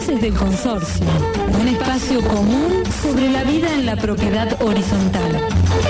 Voces del Consorcio, un espacio común sobre la vida en la propiedad horizontal.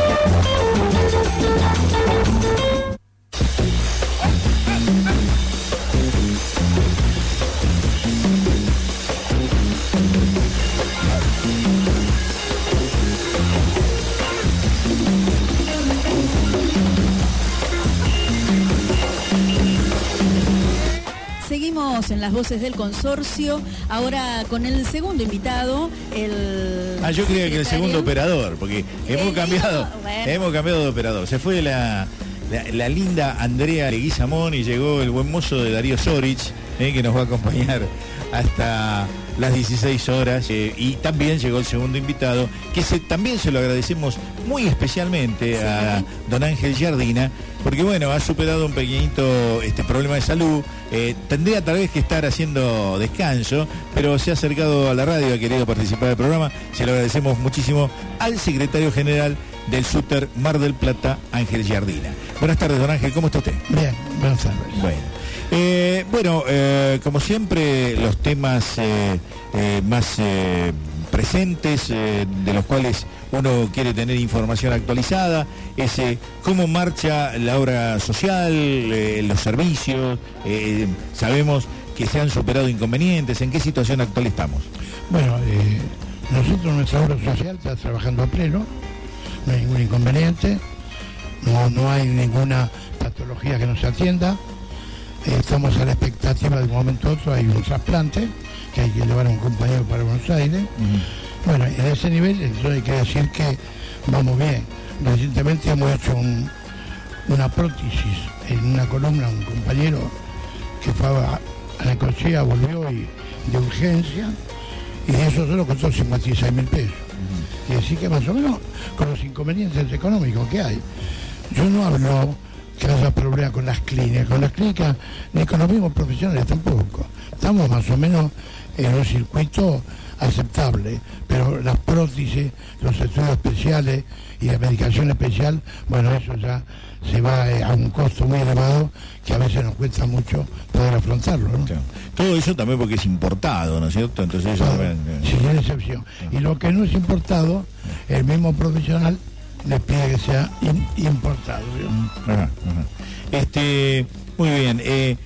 Seguimos en las Voces del Consorcio, ahora con el segundo invitado, yo creía que el segundo operador, porque hemos cambiado de operador. Se fue la linda Andrea Leguizamón y llegó el buen mozo de Darío Sorich, que nos va a acompañar hasta las 16 horas, y también llegó el segundo invitado, que también se lo agradecemos muy especialmente a don Ángel Giardina, porque bueno, ha superado un pequeñito problema de salud, tendría tal vez que estar haciendo descanso, pero se ha acercado a la radio, ha querido participar del programa. Se lo agradecemos muchísimo al secretario general del SUTER Mar del Plata, Ángel Giardina. Buenas tardes, don Ángel, ¿cómo está usted? Bien, buenas tardes. Bueno, como siempre, los temas más presentes, de los cuales uno quiere tener información actualizada, es cómo marcha la obra social, los servicios. Sabemos que se han superado inconvenientes. ¿En qué situación actual estamos? Bueno, nosotros, nuestra obra social está trabajando a pleno, no hay ningún inconveniente, no hay ninguna patología que no se atienda. Estamos a la expectativa de un momento a otro, hay un trasplante que hay que llevar a un compañero para Buenos Aires. Bueno, en ese nivel entonces hay que decir que vamos bien. Recientemente hemos hecho una prótesis en una columna, un compañero que fue a Necochea, volvió y de urgencia, y eso solo costó 56.000 pesos. Y así que más o menos con los inconvenientes económicos que hay. Yo no hablo que haya problemas con las clínicas, ni con los mismos profesionales tampoco. Estamos más o menos en un circuito aceptable, pero las prótesis, los estudios especiales y la medicación especial, bueno, eso ya se va a un costo muy elevado que a veces nos cuesta mucho poder afrontarlo, ¿no? Claro. Todo eso también porque es importado, ¿no es cierto? Entonces eso sin excepción. Y lo que no es importado, el mismo profesional le pide que sea importado, ¿no? Muy bien.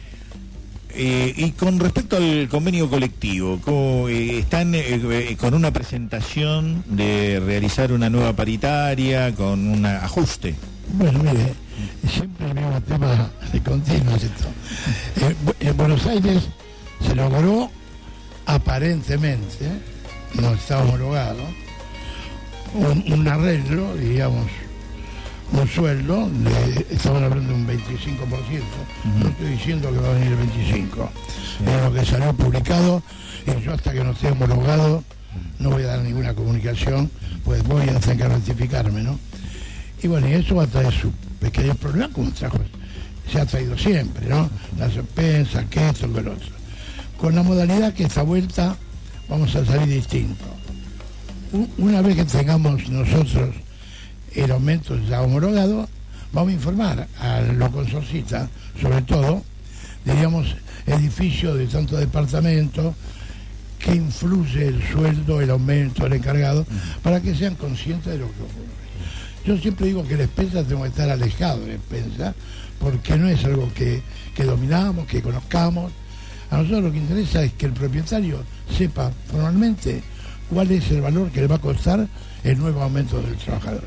Y con respecto al convenio colectivo, ¿están con una presentación de realizar una nueva paritaria, con un ajuste? Bueno, mire, siempre el mismo tema de continuo es esto. En Buenos Aires se logró, aparentemente, no está homologado, un arreglo, digamos, un sueldo, estaban hablando de un 25%, no estoy diciendo que va a venir el 25%, es lo que salió publicado, y yo hasta que no esté homologado no voy a dar ninguna comunicación, pues voy a tener que rectificarme, ¿no? Y bueno, y eso va a traer sus pequeños problemas, como se ha traído siempre, ¿no? La suspensa, que esto, que lo otro. Con la modalidad que esta vuelta vamos a salir distinto. Una vez que tengamos nosotros el aumento ya homologado, vamos a informar a los consorcistas, sobre todo, diríamos, edificios de tantos departamentos, que influye el sueldo, el aumento del encargado, para que sean conscientes de lo que ocurre. Yo siempre digo que la expensa tengo que estar alejado de la expensa, porque no es algo que dominamos, que conozcamos. A nosotros lo que interesa es que el propietario sepa formalmente cuál es el valor que le va a costar el nuevo aumento del trabajador.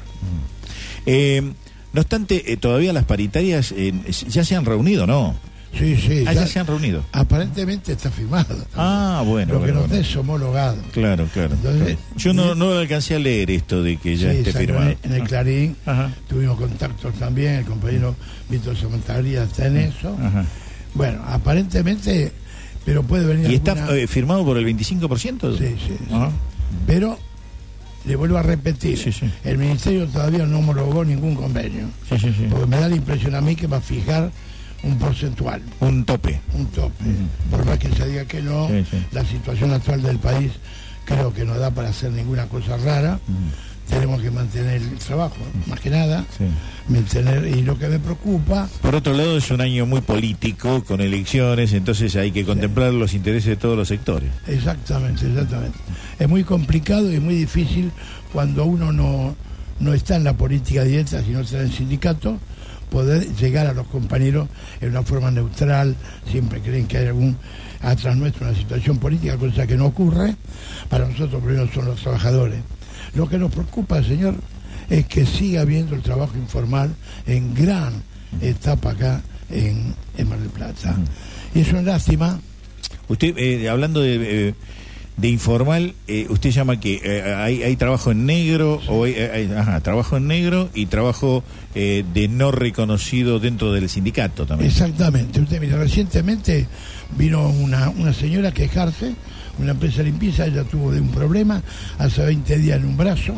No obstante, todavía las paritarias ya se han reunido, ¿no? Sí. Ya se han reunido. Aparentemente está firmado. Bueno. Lo que nos es homologado. Claro. Entonces, yo no alcancé a leer esto de que ya esté firmado. En el Clarín tuvimos contactos también, el compañero Víctor Samantaglia está en eso. Bueno, aparentemente, pero puede venir. ¿Y está firmado por el 25%? Sí. Pero le vuelvo a repetir, el Ministerio todavía no homologó ningún convenio, porque me da la impresión a mí que va a fijar un porcentual. Un tope. Por más que se diga que no, Sí, sí. La situación actual del país creo que no da para hacer ninguna cosa rara, tenemos que mantener el trabajo, más que nada, mantener, y lo que me preocupa... Por otro lado, es un año muy político, con elecciones, entonces hay que contemplar los intereses de todos los sectores. Exactamente. Es muy complicado y muy difícil cuando uno no está en la política directa, sino está en el sindicato, poder llegar a los compañeros en una forma neutral. Siempre creen que hay atrás nuestro una situación política, cosa que no ocurre. Para nosotros primero son los trabajadores. Lo que nos preocupa, señor, es que siga habiendo el trabajo informal en gran etapa acá en Mar del Plata. Y es una lástima. Usted, hablando de informal, usted llama que hay trabajo en negro, sí. O trabajo en negro y trabajo de no reconocido dentro del sindicato también. Exactamente. Usted mira, recientemente vino una señora a quejarse, una empresa de limpieza. Ella tuvo un problema hace 20 días en un brazo,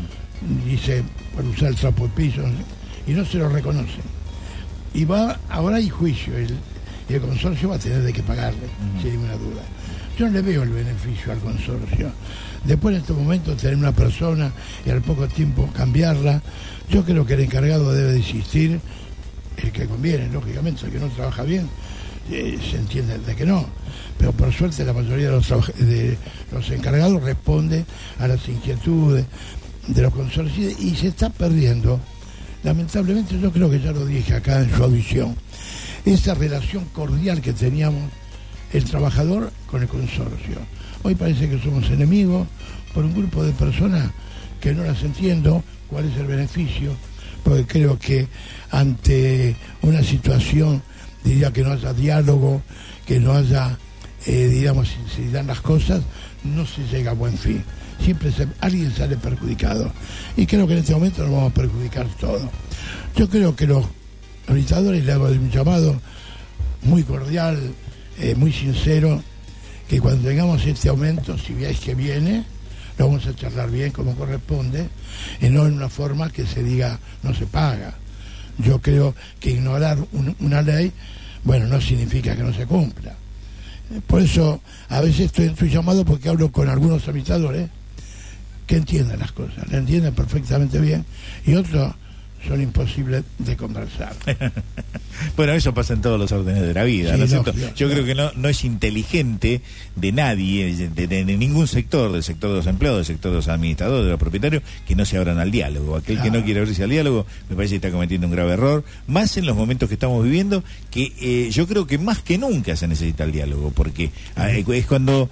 dice, por usar el trapo de piso, y no se lo reconocen. Y ahora hay juicio, el consorcio va a tener que pagarle, sin ninguna duda. Yo no le veo el beneficio al consorcio. Después, en estos momentos, tener una persona y al poco tiempo cambiarla, yo creo que el encargado debe de existir, el que conviene, lógicamente, el que no trabaja bien, se entiende de que no, pero por suerte la mayoría de los encargados responde a las inquietudes de los consorcios y se está perdiendo, lamentablemente. Yo creo que ya lo dije acá en su audición, esa relación cordial que teníamos el trabajador con el consorcio. Hoy parece que somos enemigos por un grupo de personas que no las entiendo cuál es el beneficio, porque creo que ante una situación, diría, que no haya diálogo, que no haya, sinceridad en las cosas, no se llega a buen fin. Siempre alguien sale perjudicado. Y creo que en este momento nos vamos a perjudicar todos. Yo creo que los orientadores, le hago un llamado muy cordial, muy sincero, que cuando tengamos este aumento, si veis que viene, lo vamos a charlar bien como corresponde, y no en una forma que se diga no se paga. Yo creo que ignorar una ley, no significa que no se cumpla. Por eso a veces estoy entusiasmado porque hablo con algunos administradores que entienden las cosas, le entienden perfectamente bien, y otros son imposibles de conversar. Bueno, eso pasa en todos los órdenes de la vida, sí, ¿no es cierto? Yo creo que no es inteligente de nadie, de ningún sector, del sector de los empleados, del sector de los administradores, de los propietarios, que no se abran al diálogo. Aquel que no quiere abrirse al diálogo, me parece que está cometiendo un grave error, más en los momentos que estamos viviendo, que yo creo que más que nunca se necesita el diálogo, porque es cuando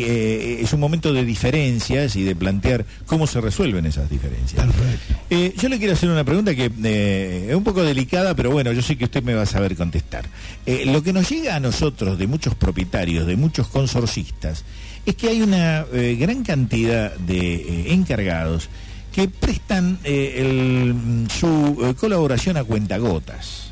es un momento de diferencias y de plantear cómo se resuelven esas diferencias. Yo le quiero hacer una pregunta que es un poco delicada, pero bueno, yo sé que usted me va a saber contestar. Lo que nos llega a nosotros de muchos propietarios, de muchos consorcistas, es que hay una gran cantidad de encargados que prestan su colaboración a cuentagotas.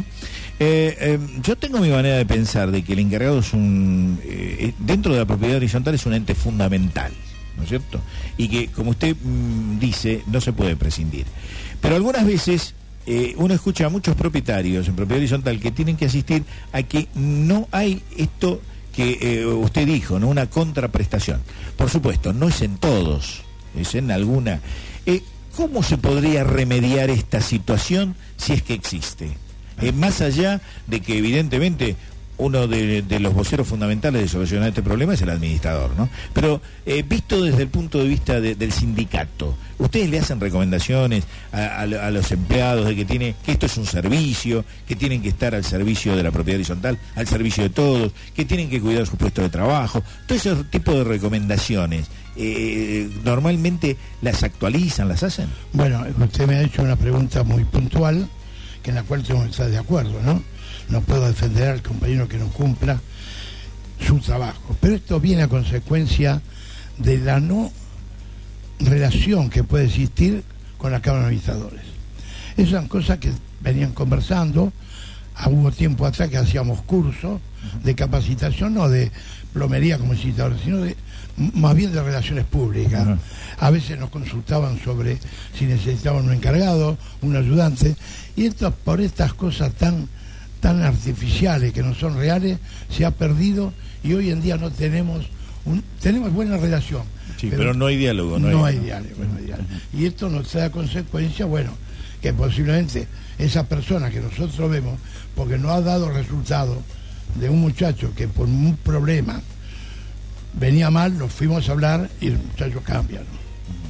Yo tengo mi manera de pensar de que el encargado es dentro de la propiedad horizontal es un ente fundamental, ¿no es cierto? Y que, como usted dice, no se puede prescindir. Pero algunas veces uno escucha a muchos propietarios en propiedad horizontal que tienen que asistir a que no hay esto que usted dijo, ¿no? Una contraprestación. Por supuesto, no es en todos, es en alguna. ¿Cómo se podría remediar esta situación si es que existe? Más allá de que evidentemente uno de los voceros fundamentales de solucionar este problema es el administrador, ¿no? Pero visto desde el punto de vista del sindicato, ¿ustedes le hacen recomendaciones a los empleados de que esto es un servicio, que tienen que estar al servicio de la propiedad horizontal, al servicio de todos, que tienen que cuidar su puesto de trabajo? Todo ese tipo de recomendaciones, ¿normalmente las actualizan, las hacen? Bueno, usted me ha hecho una pregunta muy puntual, que en la cual tengo que estar de acuerdo, ¿no? No puedo defender al compañero que no cumpla su trabajo. Pero esto viene a consecuencia de la no relación que puede existir con la Cámara de Administradores. Esas son cosas que venían conversando. Hubo tiempo atrás que hacíamos cursos de capacitación, no de plomería como incitador, sino más bien de relaciones públicas. A veces nos consultaban sobre si necesitaban un encargado, un ayudante, y esto, por estas cosas tan artificiales que no son reales, se ha perdido, y hoy en día no tenemos tenemos buena relación. Sí, pero no hay diálogo. No hay diálogo. Y esto nos da consecuencia, bueno, que posiblemente esa persona que nosotros vemos, porque no ha dado resultado de un muchacho que por un problema venía mal, nos fuimos a hablar y el muchacho cambia, ¿no?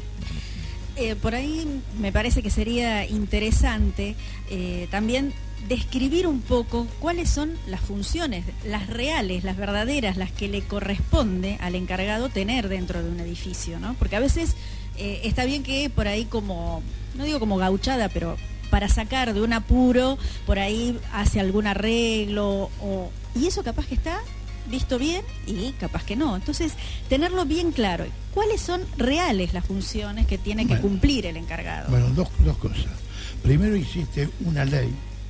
Por ahí me parece que sería interesante también describir un poco cuáles son las funciones, las reales, las verdaderas, las que le corresponde al encargado tener dentro de un edificio, ¿no? Porque a veces está bien que por ahí como, no digo como gauchada, pero para sacar de un apuro, por ahí hace algún arreglo, y eso capaz que está visto bien y capaz que no. Entonces, tenerlo bien claro, ¿cuáles son reales las funciones que tiene que cumplir el encargado? Bueno, dos cosas. Primero existe una ley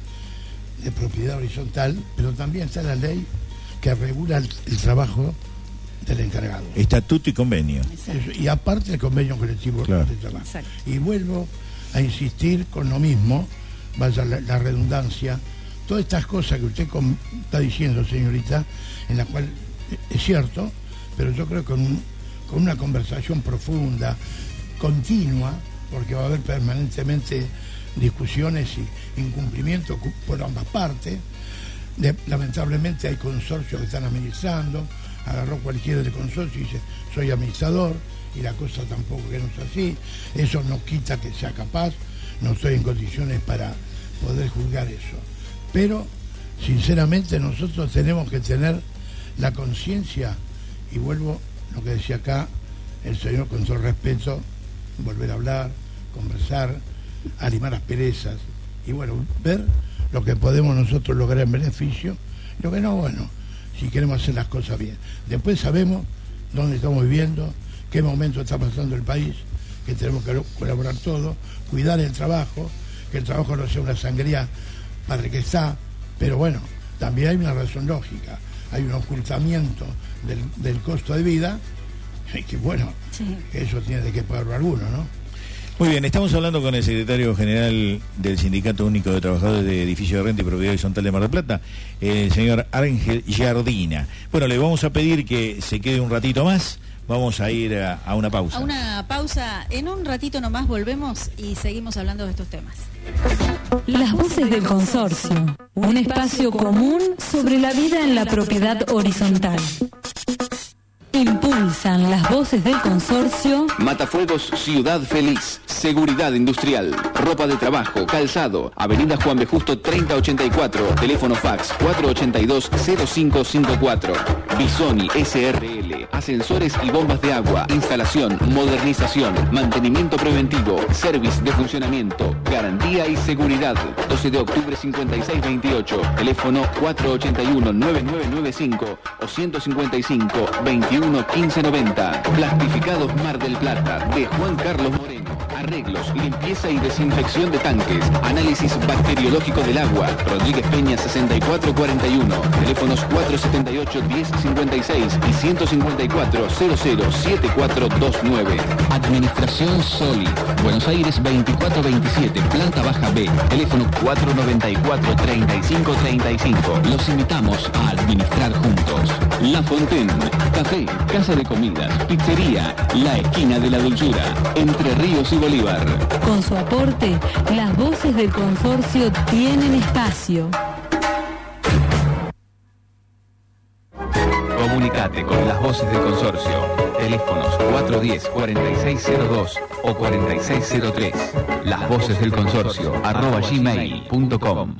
de propiedad horizontal, pero también está la ley que regula el trabajo del encargado. Estatuto y convenio. Y aparte el convenio colectivo de trabajo. Exacto. Y vuelvo a insistir con lo mismo, vaya la redundancia, todas estas cosas que usted está diciendo, señorita, en la cual es cierto, pero yo creo que con una conversación profunda, continua, porque va a haber permanentemente discusiones y incumplimientos por ambas partes. Lamentablemente hay consorcios que están administrando, agarró cualquiera del consorcio y dice soy administrador, y la cosa tampoco que no es así. Eso no quita que sea capaz, no estoy en condiciones para poder juzgar eso, pero sinceramente nosotros tenemos que tener la conciencia, y vuelvo a lo que decía acá el señor, con todo respeto, volver a hablar, conversar, animar asperezas y bueno, ver lo que podemos nosotros lograr en beneficio, lo que no, bueno, si queremos hacer las cosas bien. Después sabemos dónde estamos viviendo, qué momento está pasando el país, que tenemos que colaborar todos, cuidar el trabajo, que el trabajo no sea una sangría para el que está, pero bueno, también hay una razón lógica, hay un ocultamiento del costo de vida, y que bueno, sí, eso tiene que pagarlo alguno, ¿no? Muy bien, estamos hablando con el secretario general del Sindicato Único de Trabajadores de Edificios de Renta y Propiedad Horizontal de Mar del Plata, el señor Ángel Giardina. Bueno, le vamos a pedir que se quede un ratito más, vamos a ir a una pausa. A una pausa, en un ratito nomás volvemos y seguimos hablando de estos temas. Las voces del consorcio, un espacio común sobre la vida en la propiedad horizontal. Impulsan las voces del consorcio. Matafuegos Ciudad Feliz, seguridad industrial, ropa de trabajo, calzado, Avenida Juan B. Justo 3084, teléfono fax 482-0554. Bisoni SRL, ascensores y bombas de agua, instalación, modernización, mantenimiento preventivo, service de funcionamiento, garantía y seguridad. 12 de octubre 5628, teléfono 481-9995 o 155-21 1590. Plastificados Mar del Plata, de Juan Carlos Moreno. Arreglos, limpieza y desinfección de tanques. Análisis bacteriológico del agua. Rodríguez Peña 6441. Teléfonos 478-1056 y 154-007429. Administración Soli. Buenos Aires 2427, planta baja B. Teléfono 494-3535. Los invitamos a administrar juntos. La Fontaine. Café, casa de comidas, pizzería, la esquina de la dulzura, Entre Ríos y Bolívar. Con su aporte, las voces del consorcio tienen espacio. Comunicate con las voces del consorcio. Teléfonos 410-4602 o 4603. Las voces del consorcio @gmail.com.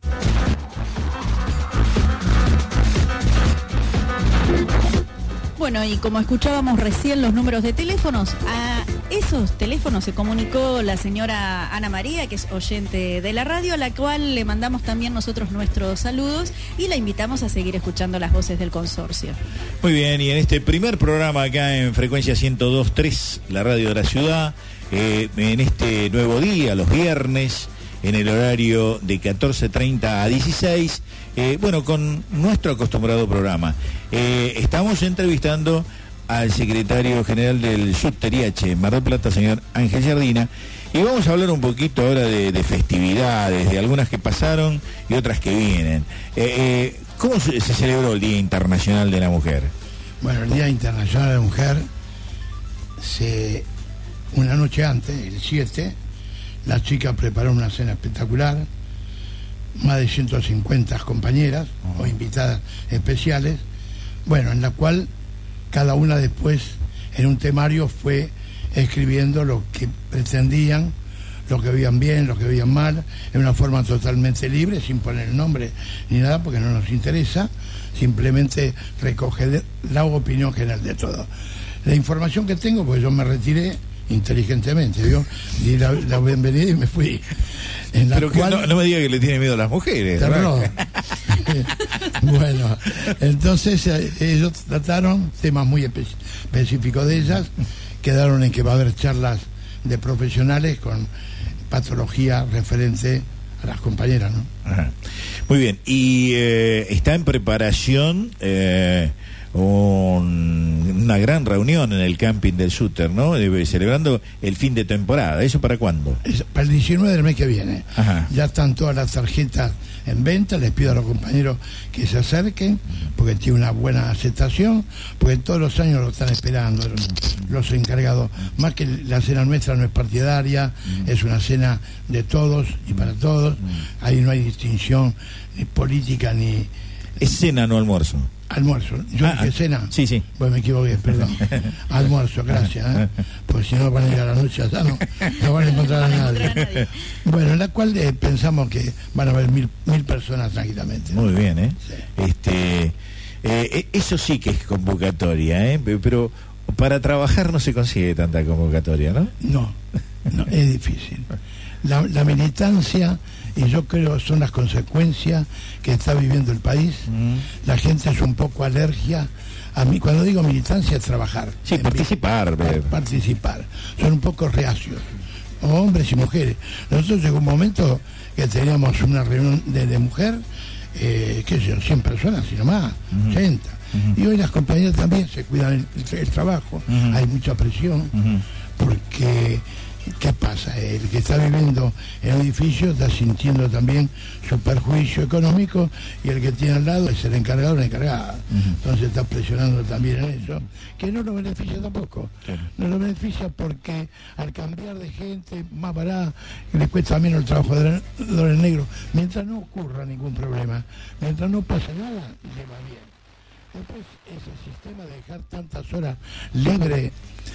Bueno, y como escuchábamos recién los números de teléfonos, a esos teléfonos se comunicó la señora Ana María, que es oyente de la radio, a la cual le mandamos también nosotros nuestros saludos y la invitamos a seguir escuchando las voces del consorcio. Muy bien, y en este primer programa acá en Frecuencia 102.3, la radio de la ciudad, en este nuevo día, los viernes, en el horario de 14:30 a 16, bueno, con nuestro acostumbrado programa. Estamos entrevistando al secretario general del Subteriache Mar del Plata, señor Ángel Giardina, y vamos a hablar un poquito ahora de festividades, de algunas que pasaron y otras que vienen. ¿Cómo se celebró el Día Internacional de la Mujer? Bueno, el Día Internacional de la Mujer, una noche antes, el 7, las chicas prepararon una cena espectacular, más de 150 compañeras o invitadas especiales, bueno, en la cual cada una después en un temario fue escribiendo lo que pretendían, lo que veían bien, lo que veían mal, en una forma totalmente libre, sin poner el nombre ni nada, porque no nos interesa, simplemente recoger la opinión general de todo. La información que tengo, porque yo me retiré inteligentemente, ¿vio? Di la bienvenida y me fui. En la pero cual, que no me diga que le tiene miedo a las mujeres. Bueno, entonces ellos trataron temas muy específicos de ellas, quedaron en que va a haber charlas de profesionales con patología referente a las compañeras, ¿no? Ajá. Muy bien, y está en preparación una gran reunión en el camping del Shooter, ¿no? Celebrando el fin de temporada. ¿Eso para cuándo? Para el 19 del mes que viene. Ajá. Ya están todas las tarjetas en venta. Les pido a los compañeros que se acerquen, porque tiene una buena aceptación, porque todos los años lo están esperando los encargados. Más que la cena nuestra no es partidaria, es una cena de todos y para todos. Ahí no hay distinción ni política ni... Es cena, no almuerzo. Almuerzo. Yo dije cena. Sí, sí. Pues me equivoqué, perdón. Almuerzo, gracias. Porque si no van a ir a la noche allá, no van a encontrar a nadie. Bueno, en la cual pensamos que van a haber 1000 personas tranquilamente. Muy bien, ¿eh? Sí. Eso sí que es convocatoria, ¿eh? Pero para trabajar no se consigue tanta convocatoria, ¿no? No, es difícil. La militancia, y yo creo son las consecuencias que está viviendo el país. La gente es un poco alergia a mí. Cuando digo militancia es trabajar. Sí, participar. Participar. Son un poco reacios, hombres y mujeres. Nosotros llegó un momento que teníamos una reunión de mujer, qué sé yo, 100 personas, sino más, 80. Y hoy las compañeras también se cuidan el trabajo. Hay mucha presión, porque... ¿Qué pasa? El que está viviendo en el edificio está sintiendo también su perjuicio económico, y el que tiene al lado es el encargado o la encargada. Entonces está presionando también en eso, que no lo beneficia tampoco. No lo beneficia porque al cambiar de gente más barata, le cuesta menos el trabajo de los negros. Mientras no ocurra ningún problema, mientras no pase nada, le va bien. Después ese sistema de dejar tantas horas libre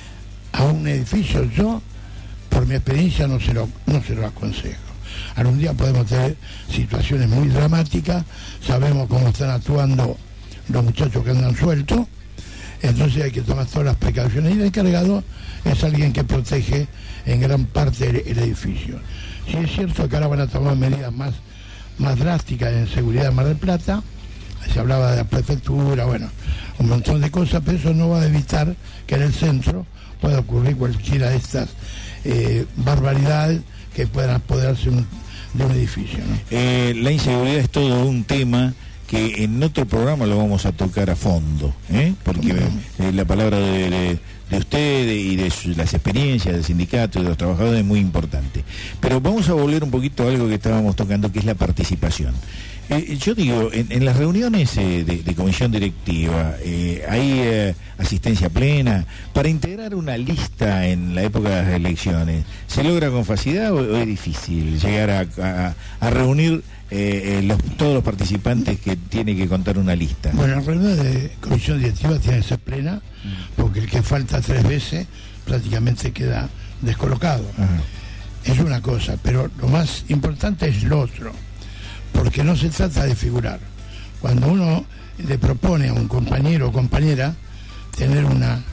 a un edificio, yo por mi experiencia no se lo aconsejo. Algún día podemos tener situaciones muy dramáticas, sabemos cómo están actuando los muchachos que andan sueltos, entonces hay que tomar todas las precauciones, y el encargado es alguien que protege en gran parte el edificio. Sí es cierto que ahora van a tomar medidas más drásticas en seguridad en Mar del Plata, se hablaba de la prefectura, bueno, un montón de cosas, pero eso no va a evitar que en el centro pueda ocurrir cualquiera de estas barbaridades que puedan apoderarse de un edificio, ¿no? La inseguridad es todo un tema que en otro programa lo vamos a tocar a fondo, porque la palabra de usted y de las experiencias del sindicato y de los trabajadores es muy importante. Pero vamos a volver un poquito a algo que estábamos tocando, que es la participación. Yo digo, en las reuniones de comisión directiva, ¿hay asistencia plena? Para integrar una lista en la época de las elecciones, ¿se logra con facilidad o es difícil llegar a reunir todos los participantes que tiene que contar una lista? Bueno, la reunión de comisión directiva tiene que ser plena, porque el que falta 3 veces prácticamente queda descolocado. Es una cosa, pero lo más importante es lo otro, porque no se trata de figurar. Cuando uno le propone a un compañero o compañera tener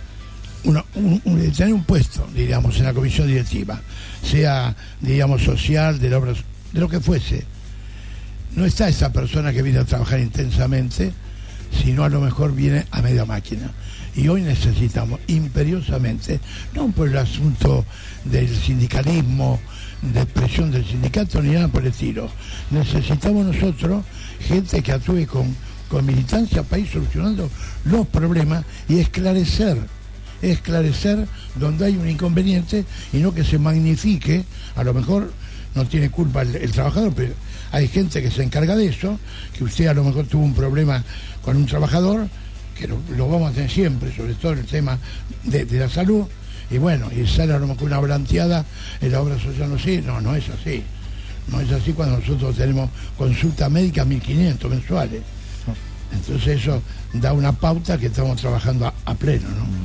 tener un puesto, diríamos, en la comisión directiva, sea, diríamos, social, de lo que fuese, no está esa persona que viene a trabajar intensamente, sino a lo mejor viene a media máquina. Y hoy necesitamos imperiosamente, no por el asunto del sindicalismo, de presión del sindicato, ni nada por el estilo, necesitamos nosotros gente que actúe con militancia para ir solucionando los problemas y esclarecer donde hay un inconveniente, y no que se magnifique. A lo mejor no tiene culpa el trabajador, pero hay gente que se encarga de eso, que usted a lo mejor tuvo un problema con un trabajador que lo vamos a tener siempre, sobre todo el tema de la salud, y bueno, y sale a lo mejor una volanteada en la obra social, no es así. No es así cuando nosotros tenemos consulta médica 1.500 mensuales. Entonces eso da una pauta que estamos trabajando a pleno,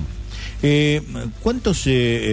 ¿no? ¿Cuántos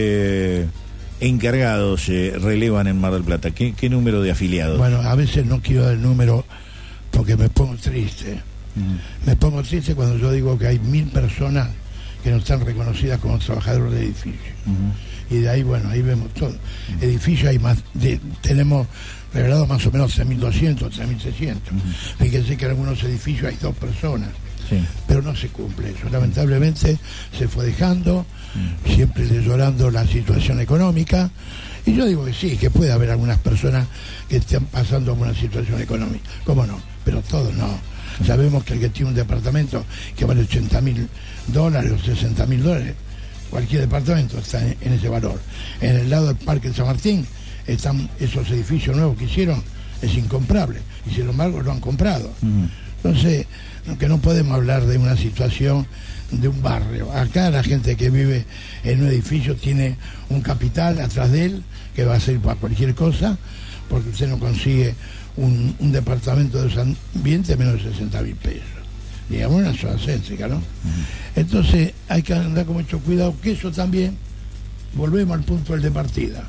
encargados relevan en Mar del Plata? ¿Qué número de afiliados? Bueno, a veces no quiero dar el número porque me pongo triste. Me pongo triste cuando yo digo que hay 1.000 personas que no están reconocidas como trabajadores de edificio. Y de ahí, bueno, ahí vemos todo. Edificios hay más, tenemos revelados más o menos 3.200, 3.600. Fíjense que en algunos edificios hay 2 personas. Sí. Pero no se cumple eso. Lamentablemente se fue dejando, siempre llorando la situación económica. Y yo digo que sí, que puede haber algunas personas que estén pasando por una situación económica. ¿Cómo no? Pero todos no. Sabemos que el que tiene un departamento que vale $80.000 o $60.000, cualquier departamento está en ese valor. En el lado del Parque de San Martín están esos edificios nuevos que hicieron, es incomprable, y sin embargo lo han comprado. Entonces, aunque no podemos hablar de una situación de un barrio. Acá la gente que vive en un edificio tiene un capital atrás de él que va a ser para cualquier cosa, porque usted no consigue un departamento de ese ambiente menos de 60.000 pesos. Digamos, una zona céntrica, ¿no? Entonces hay que andar con mucho cuidado, que eso también, volvemos al punto de partida.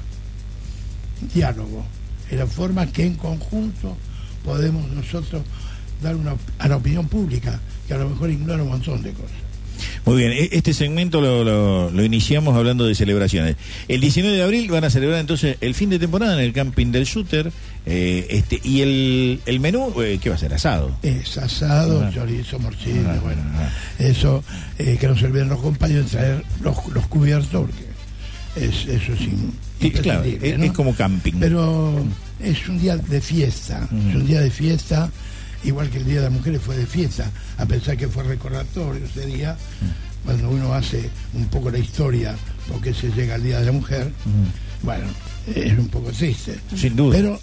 Diálogo, es la forma que en conjunto podemos nosotros dar a la opinión pública, que a lo mejor ignora un montón de cosas. Muy bien, este segmento lo iniciamos hablando de celebraciones. El 19 de abril van a celebrar entonces el fin de temporada en el camping del Shooter, y el menú, ¿qué va a ser? ¿Asado? Es asado, chorizo, morcilla, eso, que nos olviden los compañeros de traer los cubiertos, porque eso es claro, ¿no? Es como camping. Pero es un día de fiesta, es un día de fiesta. Igual que el Día de las Mujeres fue de fiesta, a pesar que fue recordatorio ese día, cuando uno hace un poco la historia, porque se llega al Día de la Mujer, bueno, es un poco triste. Sin duda. Pero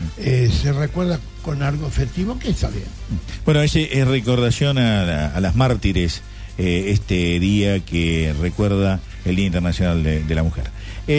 se recuerda con algo festivo que está bien. Bueno, ese es recordación a las mártires, este día que recuerda el Día Internacional de la Mujer.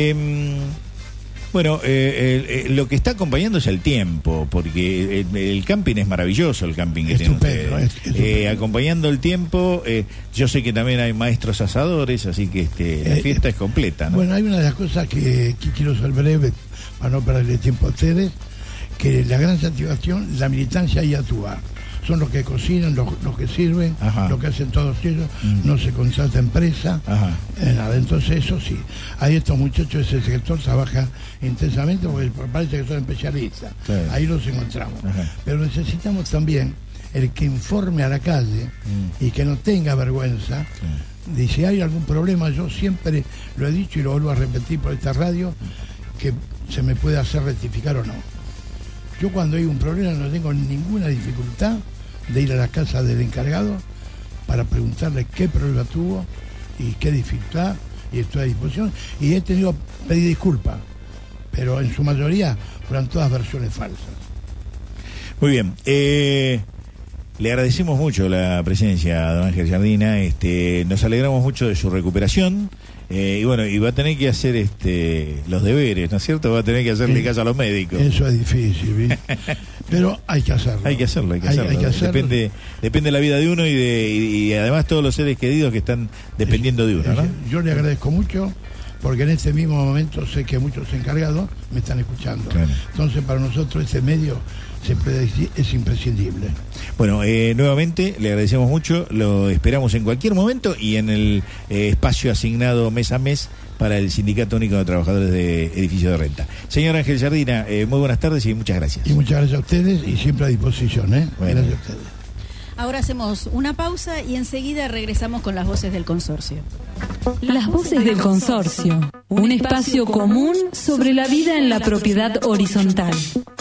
Bueno, lo que está acompañando es el tiempo, porque el camping es maravilloso, el camping que tienen ustedes. Acompañando el tiempo, yo sé que también hay maestros asadores, así que la fiesta es completa, ¿no? Bueno, hay una de las cosas que quiero ser breve, para no perderle tiempo a ustedes, que la gran satisfacción, la militancia y actúa. Son los que cocinan, los que sirven, lo que hacen todos ellos, no se contrata empresa, nada. Entonces eso sí, ahí estos muchachos de ese sector trabajan intensamente porque parece que son especialistas, ahí los encontramos. Pero necesitamos también el que informe a la calle y que no tenga vergüenza de si hay algún problema. Yo siempre lo he dicho y lo vuelvo a repetir por esta radio, que se me puede hacer rectificar o no. Yo cuando hay un problema no tengo ninguna dificultad de ir a la casa del encargado para preguntarle qué problema tuvo y qué dificultad, y estoy a disposición, y he tenido que pedir disculpas, pero en su mayoría fueron todas versiones falsas. Muy bien, le agradecemos mucho la presencia a don Ángel Giardina, nos alegramos mucho de su recuperación. Y bueno, y va a tener que hacer los deberes, ¿no es cierto? Va a tener que hacerle caso a los médicos. Eso es difícil, pero hay que hacerlo. Hay que hacerlo. Depende de la vida de uno y además todos los seres queridos que están dependiendo de uno, ¿no? Yo le agradezco mucho, porque en este mismo momento sé que muchos encargados me están escuchando. Claro. Entonces para nosotros ese medio siempre es imprescindible. Bueno, nuevamente le agradecemos mucho, lo esperamos en cualquier momento y en el espacio asignado mes a mes para el Sindicato Único de Trabajadores de Edificios de Renta. Señor Ángel Giardina, muy buenas tardes y muchas gracias. Y muchas gracias a ustedes y siempre a disposición, Bueno. Gracias a ustedes. Ahora hacemos una pausa y enseguida regresamos con las voces del consorcio. Las voces del consorcio, un espacio común sobre la vida en la propiedad horizontal.